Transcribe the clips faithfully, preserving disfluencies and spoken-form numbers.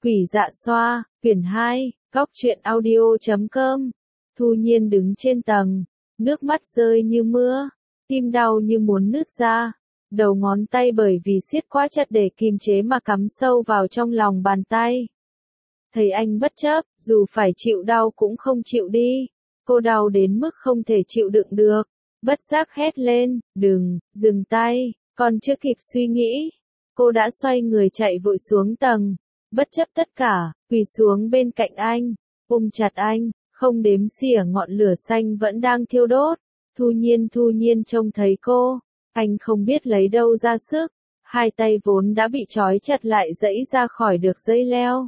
Quỷ dạ xoa, quyển hai, góc truyện audio chấm com. Thu Nhiên đứng trên tầng, nước mắt rơi như mưa, tim đau như muốn nứt ra, đầu ngón tay bởi vì siết quá chặt để kìm chế mà cắm sâu vào trong lòng bàn tay. Thấy anh bất chấp, dù phải chịu đau cũng không chịu đi, cô đau đến mức không thể chịu đựng được, bất giác hét lên, đừng, dừng tay, còn chưa kịp suy nghĩ, cô đã xoay người chạy vội xuống tầng, bất chấp tất cả, quỳ xuống bên cạnh anh, ôm chặt anh, không đếm xỉa ngọn lửa xanh vẫn đang thiêu đốt. Thu Nhiên Thu Nhiên trông thấy cô, anh không biết lấy đâu ra sức, hai tay vốn đã bị trói chặt lại giãy ra khỏi được dây leo.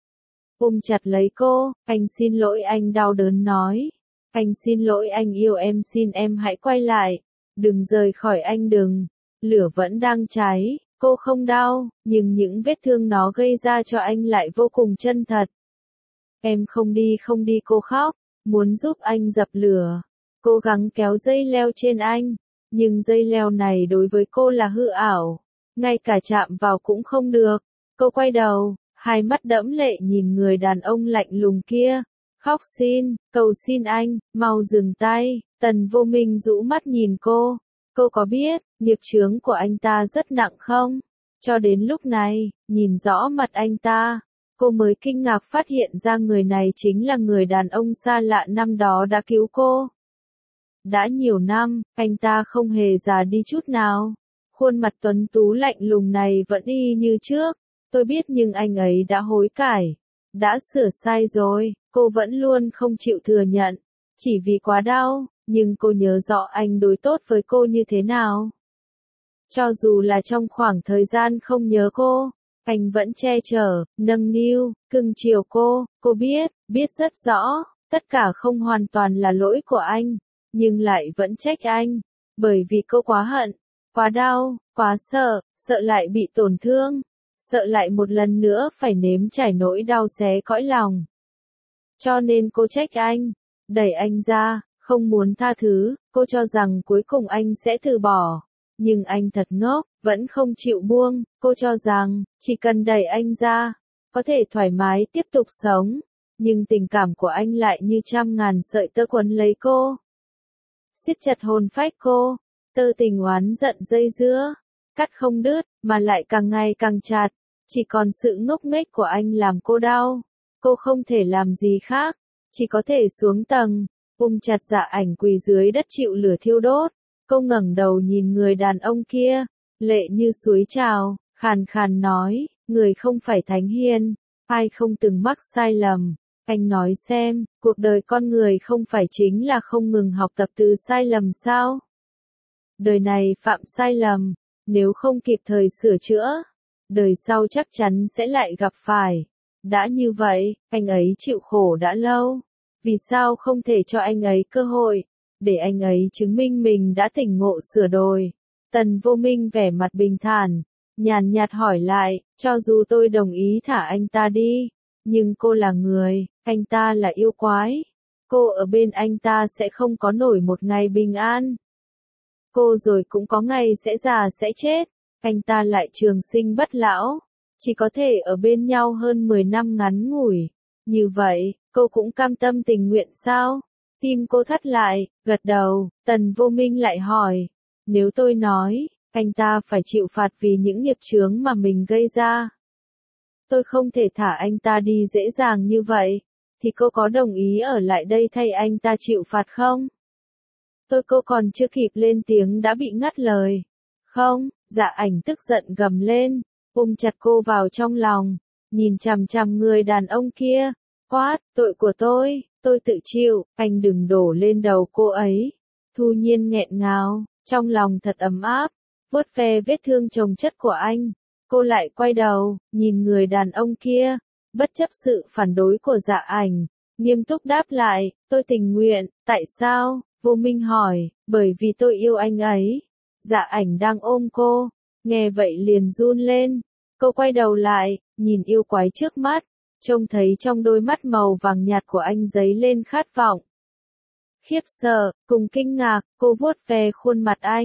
Ôm chặt lấy cô, anh xin lỗi, anh đau đớn nói. Anh xin lỗi, anh yêu em, xin em hãy quay lại, đừng rời khỏi anh, đừng. Lửa vẫn đang cháy, cô không đau, nhưng những vết thương nó gây ra cho anh lại vô cùng chân thật. Em không đi, không đi, cô khóc, muốn giúp anh dập lửa. Cố gắng kéo dây leo trên anh, nhưng dây leo này đối với cô là hư ảo, ngay cả chạm vào cũng không được. Cô quay đầu, hai mắt đẫm lệ nhìn người đàn ông lạnh lùng kia, khóc xin, cầu xin anh, mau dừng tay. Tần Vô Minh rũ mắt nhìn cô, cô có biết, nghiệp chướng của anh ta rất nặng không? Cho đến lúc này, nhìn rõ mặt anh ta, cô mới kinh ngạc phát hiện ra người này chính là người đàn ông xa lạ năm đó đã cứu cô. Đã nhiều năm, anh ta không hề già đi chút nào. Khuôn mặt tuấn tú lạnh lùng này vẫn y như trước. Tôi biết nhưng anh ấy đã hối cải, đã sửa sai rồi, cô vẫn luôn không chịu thừa nhận. Chỉ vì quá đau, nhưng cô nhớ rõ anh đối tốt với cô như thế nào. Cho dù là trong khoảng thời gian không nhớ cô, anh vẫn che chở, nâng niu, cưng chiều cô. Cô biết, biết rất rõ, tất cả không hoàn toàn là lỗi của anh, nhưng lại vẫn trách anh, bởi vì cô quá hận, quá đau, quá sợ, sợ lại bị tổn thương, sợ lại một lần nữa phải nếm trải nỗi đau xé cõi lòng. Cho nên cô trách anh, đẩy anh ra, không muốn tha thứ, cô cho rằng cuối cùng anh sẽ từ bỏ. Nhưng anh thật ngốc, vẫn không chịu buông, cô cho rằng, chỉ cần đẩy anh ra, có thể thoải mái tiếp tục sống. Nhưng tình cảm của anh lại như trăm ngàn sợi tơ quấn lấy cô, siết chặt hồn phách cô, tơ tình oán giận dây dưa, cắt không đứt, mà lại càng ngày càng chặt. Chỉ còn sự ngốc nghếch của anh làm cô đau, cô không thể làm gì khác, chỉ có thể xuống tầng, ôm chặt Dạ Ảnh quỳ dưới đất chịu lửa thiêu đốt. Cô ngẩng đầu nhìn người đàn ông kia, lệ như suối trào, khàn khàn nói, người không phải thánh hiền, ai không từng mắc sai lầm. Anh nói xem, cuộc đời con người không phải chính là không ngừng học tập từ sai lầm sao? Đời này phạm sai lầm, nếu không kịp thời sửa chữa, đời sau chắc chắn sẽ lại gặp phải. Đã như vậy, anh ấy chịu khổ đã lâu, vì sao không thể cho anh ấy cơ hội, để anh ấy chứng minh mình đã tỉnh ngộ sửa đổi? Tần Vô Minh vẻ mặt bình thản, nhàn nhạt hỏi lại, cho dù tôi đồng ý thả anh ta đi, nhưng cô là người, anh ta là yêu quái. Cô ở bên anh ta sẽ không có nổi một ngày bình an. Cô rồi cũng có ngày sẽ già sẽ chết, anh ta lại trường sinh bất lão, chỉ có thể ở bên nhau hơn mười năm ngắn ngủi. Như vậy, cô cũng cam tâm tình nguyện sao? Tim cô thắt lại, gật đầu. Tần Vô Minh lại hỏi, nếu tôi nói, anh ta phải chịu phạt vì những nghiệp chướng mà mình gây ra, tôi không thể thả anh ta đi dễ dàng như vậy, thì cô có đồng ý ở lại đây thay anh ta chịu phạt không? Tôi cô còn chưa kịp lên tiếng đã bị ngắt lời. Không, Dạ Ảnh tức giận gầm lên, ôm chặt cô vào trong lòng, nhìn chằm chằm người đàn ông kia, quát, tội của tôi, tôi tự chịu, anh đừng đổ lên đầu cô ấy. Thu Nhiên nghẹn ngào, trong lòng thật ấm áp, vuốt ve vết thương chồng chất của anh. Cô lại quay đầu, nhìn người đàn ông kia, bất chấp sự phản đối của Dạ Ảnh, nghiêm túc đáp lại, tôi tình nguyện. Tại sao? Vô Minh hỏi, bởi vì tôi yêu anh ấy. Dạ Ảnh đang ôm cô, nghe vậy liền run lên. Cô quay đầu lại, nhìn yêu quái trước mắt, trông thấy trong đôi mắt màu vàng nhạt của anh dấy lên khát vọng. Khiếp sợ, cùng kinh ngạc, cô vuốt ve khuôn mặt anh.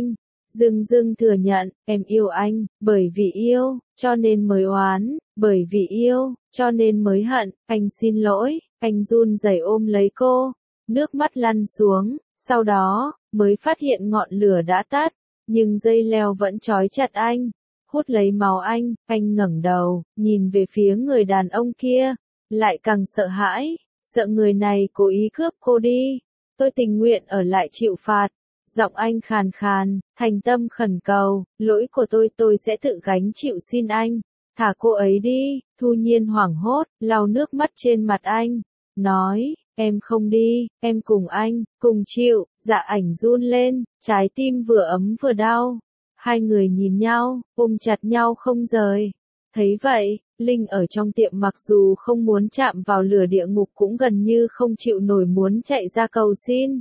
dưng dưng thừa nhận, em yêu anh, bởi vì yêu, cho nên mới oán, bởi vì yêu, cho nên mới hận, anh xin lỗi, anh run rẩy ôm lấy cô, nước mắt lăn xuống, sau đó, mới phát hiện ngọn lửa đã tắt, nhưng dây leo vẫn trói chặt anh, hút lấy máu anh, anh ngẩng đầu, nhìn về phía người đàn ông kia, lại càng sợ hãi, sợ người này cố ý cướp cô đi, tôi tình nguyện ở lại chịu phạt. Giọng anh khàn khàn, thành tâm khẩn cầu, lỗi của tôi tôi sẽ tự gánh chịu xin anh, thả cô ấy đi, Thu Nhiên hoảng hốt, lau nước mắt trên mặt anh, nói, em không đi, em cùng anh, cùng chịu, Dạ Ảnh run lên, trái tim vừa ấm vừa đau, hai người nhìn nhau, ôm chặt nhau không rời, thấy vậy, Linh ở trong tiệm mặc dù không muốn chạm vào lửa địa ngục cũng gần như không chịu nổi muốn chạy ra cầu xin.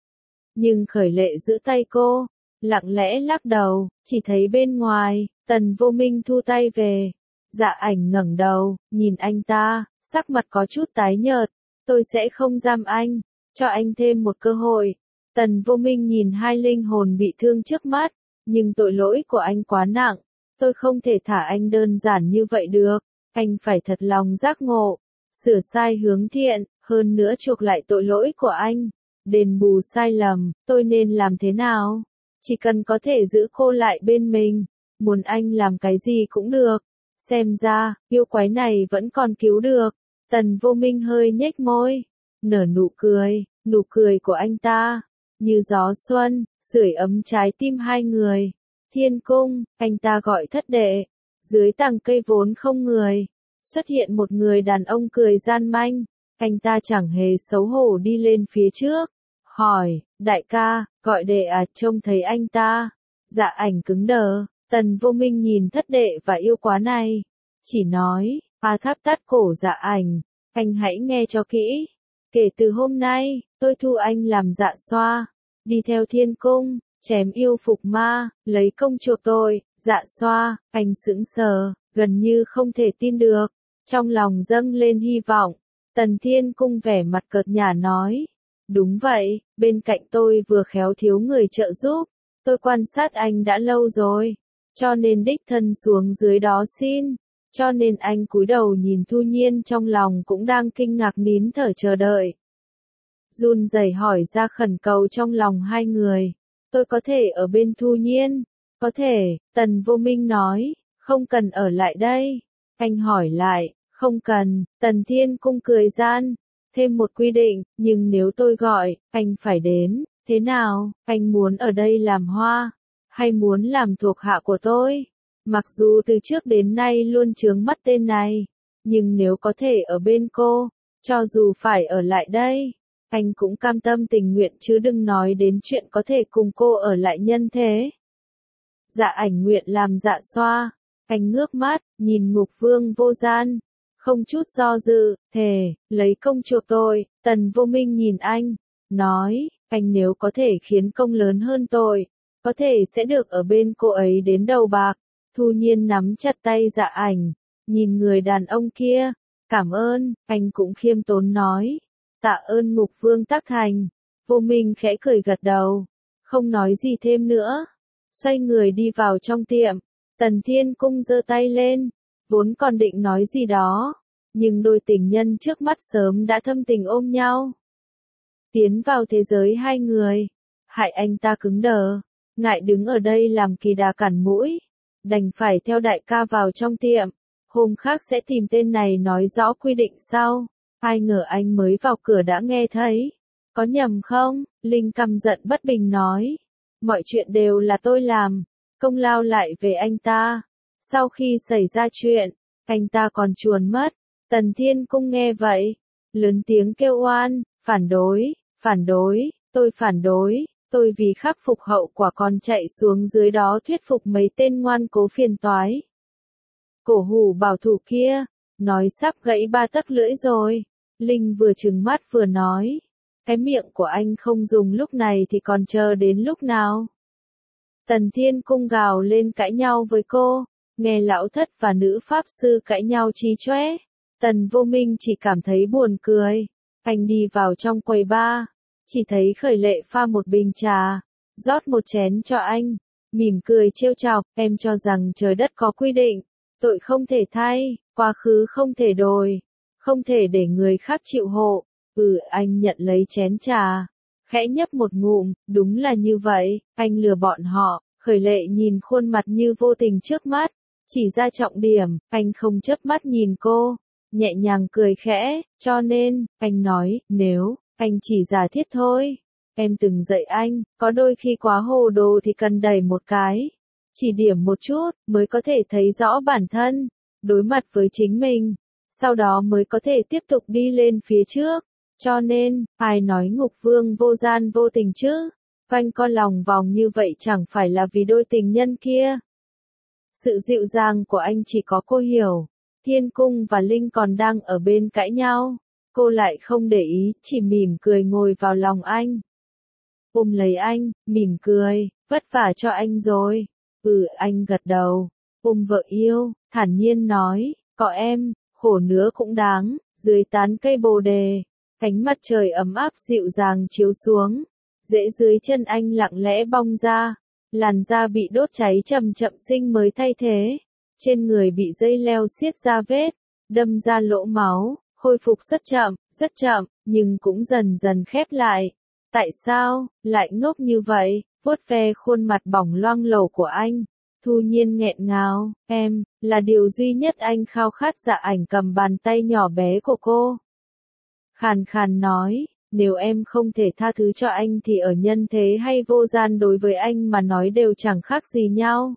Nhưng Khởi Lệ giữ tay cô, lặng lẽ lắc đầu, chỉ thấy bên ngoài, Tần Vô Minh thu tay về. Dạ Ảnh ngẩng đầu, nhìn anh ta, sắc mặt có chút tái nhợt, tôi sẽ không giam anh, cho anh thêm một cơ hội. Tần Vô Minh nhìn hai linh hồn bị thương trước mắt, nhưng tội lỗi của anh quá nặng, tôi không thể thả anh đơn giản như vậy được, anh phải thật lòng giác ngộ, sửa sai hướng thiện, hơn nữa chuộc lại tội lỗi của anh. Đền bù sai lầm, tôi nên làm thế nào? Chỉ cần có thể giữ cô lại bên mình, muốn anh làm cái gì cũng được. Xem ra, yêu quái này vẫn còn cứu được. Tần Vô Minh hơi nhếch môi, nở nụ cười, nụ cười của anh ta, như gió xuân, sưởi ấm trái tim hai người. Thiên cung, anh ta gọi thất đệ, dưới tàng cây vốn không người, xuất hiện một người đàn ông cười gian manh. Anh ta chẳng hề xấu hổ đi lên phía trước, hỏi, đại ca, gọi đệ à, trông thấy anh ta. Dạ Ảnh cứng đờ, Tần Vô Minh nhìn thất đệ và yêu quá này, chỉ nói, A Tháp tát cổ Dạ Ảnh, anh hãy nghe cho kỹ, kể từ hôm nay, tôi thu anh làm dạ xoa, đi theo thiên cung, chém yêu phục ma, lấy công chuộc tội. Dạ xoa, anh sững sờ, gần như không thể tin được, trong lòng dâng lên hy vọng. Tần Thiên Cung vẻ mặt cợt nhả nói, đúng vậy, bên cạnh tôi vừa khéo thiếu người trợ giúp, tôi quan sát anh đã lâu rồi, cho nên đích thân xuống dưới đó xin, cho nên anh cúi đầu nhìn Thu Nhiên trong lòng cũng đang kinh ngạc nín thở chờ đợi. Run rẩy hỏi ra khẩn cầu trong lòng hai người, tôi có thể ở bên Thu Nhiên, có thể, Tần Vô Minh nói, không cần ở lại đây, anh hỏi lại. Không cần, Tần Thiên Cung cười gian, thêm một quy định, nhưng nếu tôi gọi, anh phải đến, thế nào, anh muốn ở đây làm hoa, hay muốn làm thuộc hạ của tôi? Mặc dù từ trước đến nay luôn chướng mắt tên này, nhưng nếu có thể ở bên cô, cho dù phải ở lại đây, anh cũng cam tâm tình nguyện chứ đừng nói đến chuyện có thể cùng cô ở lại nhân thế. Dạ Ảnh nguyện làm dạ xoa, anh ngước mắt, nhìn Ngục Vương Vô Gian. Không chút do dự, thề, lấy công chuộc tội. Tần Vô Minh nhìn anh, nói, anh nếu có thể khiến công lớn hơn tội, có thể sẽ được ở bên cô ấy đến đầu bạc. Thu Nhiên nắm chặt tay Dạ Ảnh, nhìn người đàn ông kia, cảm ơn, anh cũng khiêm tốn nói, tạ ơn Ngục Vương Tắc Thành. Vô Minh khẽ cười gật đầu, không nói gì thêm nữa, xoay người đi vào trong tiệm. Tần Thiên Cung giơ tay lên, vốn còn định nói gì đó, nhưng đôi tình nhân trước mắt sớm đã thâm tình ôm nhau. Tiến vào thế giới hai người, hại anh ta cứng đờ, ngại đứng ở đây làm kỳ đà cản mũi, đành phải theo đại ca vào trong tiệm, hôm khác sẽ tìm tên này nói rõ quy định sau. Ai ngờ anh mới vào cửa đã nghe thấy, có nhầm không? Linh căm giận bất bình nói, mọi chuyện đều là tôi làm, công lao lại về anh ta. Sau khi xảy ra chuyện, anh ta còn chuồn mất. Tần Thiên Cung nghe vậy, lớn tiếng kêu oan, phản đối, phản đối, tôi phản đối, tôi vì khắc phục hậu quả còn chạy xuống dưới đó thuyết phục mấy tên ngoan cố phiền toái. Cổ hủ bảo thủ kia, nói sắp gãy ba tấc lưỡi rồi. Linh vừa trừng mắt vừa nói, cái miệng của anh không dùng lúc này thì còn chờ đến lúc nào? Tần Thiên Cung gào lên cãi nhau với cô, nghe lão thất và nữ pháp sư cãi nhau chí chóe. Tần Vô Minh chỉ cảm thấy buồn cười. Anh đi vào trong quầy bar, chỉ thấy Khởi Lệ pha một bình trà, rót một chén cho anh, mỉm cười trêu chọc, em cho rằng trời đất có quy định, tội không thể thay, quá khứ không thể đổi, không thể để người khác chịu hộ. Ừ, anh nhận lấy chén trà, khẽ nhấp một ngụm, đúng là như vậy, anh lừa bọn họ. Khởi Lệ nhìn khuôn mặt như vô tình trước mắt, chỉ ra trọng điểm, anh không chớp mắt nhìn cô, nhẹ nhàng cười khẽ, cho nên, anh nói, nếu, anh chỉ giả thiết thôi. Em từng dạy anh, có đôi khi quá hồ đồ thì cần đẩy một cái, chỉ điểm một chút, mới có thể thấy rõ bản thân, đối mặt với chính mình, sau đó mới có thể tiếp tục đi lên phía trước. Cho nên, ai nói ngục vương vô gian vô tình chứ? Quanh con lòng vòng như vậy chẳng phải là vì đôi tình nhân kia. Sự dịu dàng của anh chỉ có cô hiểu. Thiên Cung và Linh còn đang ở bên cãi nhau. Cô lại không để ý, chỉ mỉm cười ngồi vào lòng anh. Ôm lấy anh, mỉm cười, vất vả cho anh rồi. Ừ, anh gật đầu. Ôm vợ yêu, thản nhiên nói, có em, khổ nữa cũng đáng. Dưới tán cây bồ đề, ánh mặt trời ấm áp dịu dàng chiếu xuống. Rễ dưới chân anh lặng lẽ bong ra, làn da bị đốt cháy chậm chậm sinh mới thay thế, trên người bị dây leo xiết ra vết, đâm ra lỗ máu, khôi phục rất chậm, rất chậm, nhưng cũng dần dần khép lại. Tại sao, lại ngốc như vậy, vuốt ve khuôn mặt bỏng loang lổ của anh, Thu Nhiên nghẹn ngào, em, là điều duy nhất anh khao khát. Dạ Ảnh cầm bàn tay nhỏ bé của cô, khàn khàn nói. Nếu em không thể tha thứ cho anh thì ở nhân thế hay vô gian đối với anh mà nói đều chẳng khác gì nhau.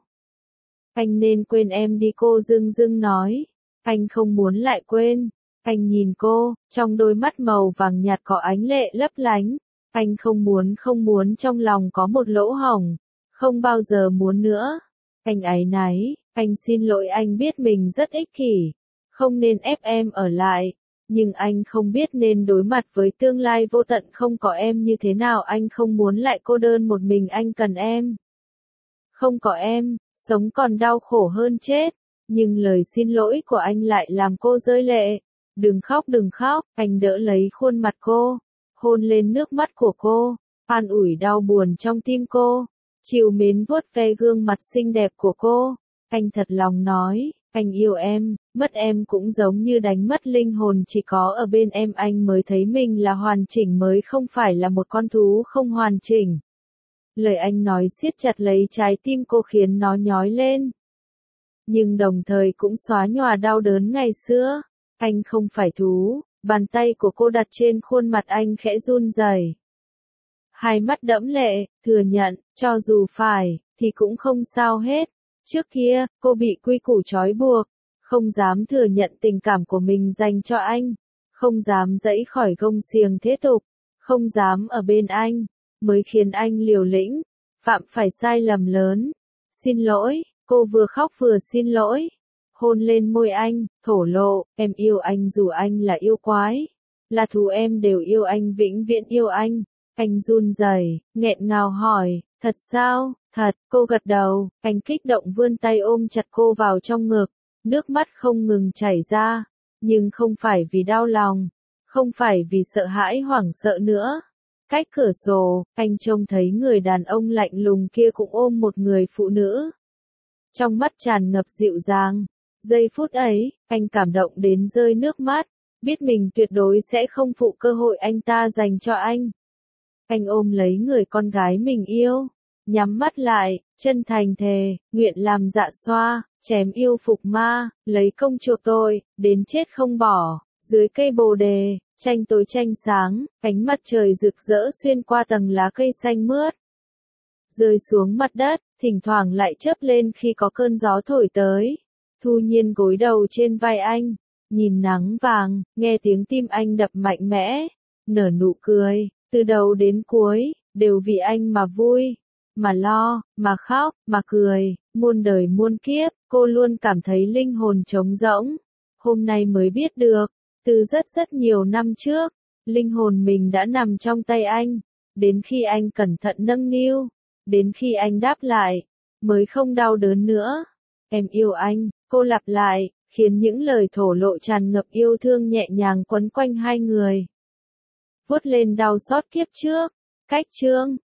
Anh nên quên em đi, cô dưng dưng nói. Anh không muốn lại quên. Anh nhìn cô, trong đôi mắt màu vàng nhạt có ánh lệ lấp lánh. Anh không muốn không muốn trong lòng có một lỗ hổng. Không bao giờ muốn nữa. Anh áy náy, anh xin lỗi, anh biết mình rất ích kỷ. Không nên ép em ở lại. Nhưng anh không biết nên đối mặt với tương lai vô tận không có em như thế nào. Anh không muốn lại cô đơn một mình, anh cần em. Không có em, sống còn đau khổ hơn chết. Nhưng lời xin lỗi của anh lại làm cô rơi lệ. Đừng khóc, đừng khóc, anh đỡ lấy khuôn mặt cô, hôn lên nước mắt của cô, an ủi đau buồn trong tim cô, chiều mến vuốt ve gương mặt xinh đẹp của cô. Anh thật lòng nói, anh yêu em, mất em cũng giống như đánh mất linh hồn, chỉ có ở bên em anh mới thấy mình là hoàn chỉnh, mới không phải là một con thú không hoàn chỉnh. Lời anh nói siết chặt lấy trái tim cô khiến nó nhói lên. Nhưng đồng thời cũng xóa nhòa đau đớn ngày xưa. Anh không phải thú, bàn tay của cô đặt trên khuôn mặt anh khẽ run rẩy. Hai mắt đẫm lệ, thừa nhận, cho dù phải, thì cũng không sao hết. Trước kia, cô bị quy củ trói buộc, không dám thừa nhận tình cảm của mình dành cho anh, không dám dẫy khỏi gông xiềng thế tục, không dám ở bên anh, mới khiến anh liều lĩnh, phạm phải sai lầm lớn. Xin lỗi, cô vừa khóc vừa xin lỗi. Hôn lên môi anh, thổ lộ, em yêu anh dù anh là yêu quái, là thù em đều yêu anh, vĩnh viễn yêu anh. Anh run rẩy, nghẹn ngào hỏi, thật sao? Thật, cô gật đầu, anh kích động vươn tay ôm chặt cô vào trong ngực, nước mắt không ngừng chảy ra, nhưng không phải vì đau lòng, không phải vì sợ hãi hoảng sợ nữa. Cách cửa sổ, anh trông thấy người đàn ông lạnh lùng kia cũng ôm một người phụ nữ. Trong mắt tràn ngập dịu dàng. Giây phút ấy, anh cảm động đến rơi nước mắt, biết mình tuyệt đối sẽ không phụ cơ hội anh ta dành cho anh. Anh ôm lấy người con gái mình yêu, nhắm mắt lại, chân thành thề, nguyện làm dạ xoa, chém yêu phục ma, lấy công chuộc tội, đến chết không bỏ. Dưới cây bồ đề, tranh tối tranh sáng, ánh mặt trời rực rỡ xuyên qua tầng lá cây xanh mướt, rơi xuống mặt đất, thỉnh thoảng lại chớp lên khi có cơn gió thổi tới. Thu Nhiên gối đầu trên vai anh, nhìn nắng vàng, nghe tiếng tim anh đập mạnh mẽ, nở nụ cười, từ đầu đến cuối, đều vì anh mà vui, mà lo, mà khóc, mà cười, muôn đời muôn kiếp, cô luôn cảm thấy linh hồn trống rỗng. Hôm nay mới biết được, từ rất rất nhiều năm trước, linh hồn mình đã nằm trong tay anh, đến khi anh cẩn thận nâng niu, đến khi anh đáp lại, mới không đau đớn nữa. Em yêu anh, cô lặp lại, khiến những lời thổ lộ tràn ngập yêu thương nhẹ nhàng quấn quanh hai người. Vuốt lên đau xót kiếp trước. Cách chương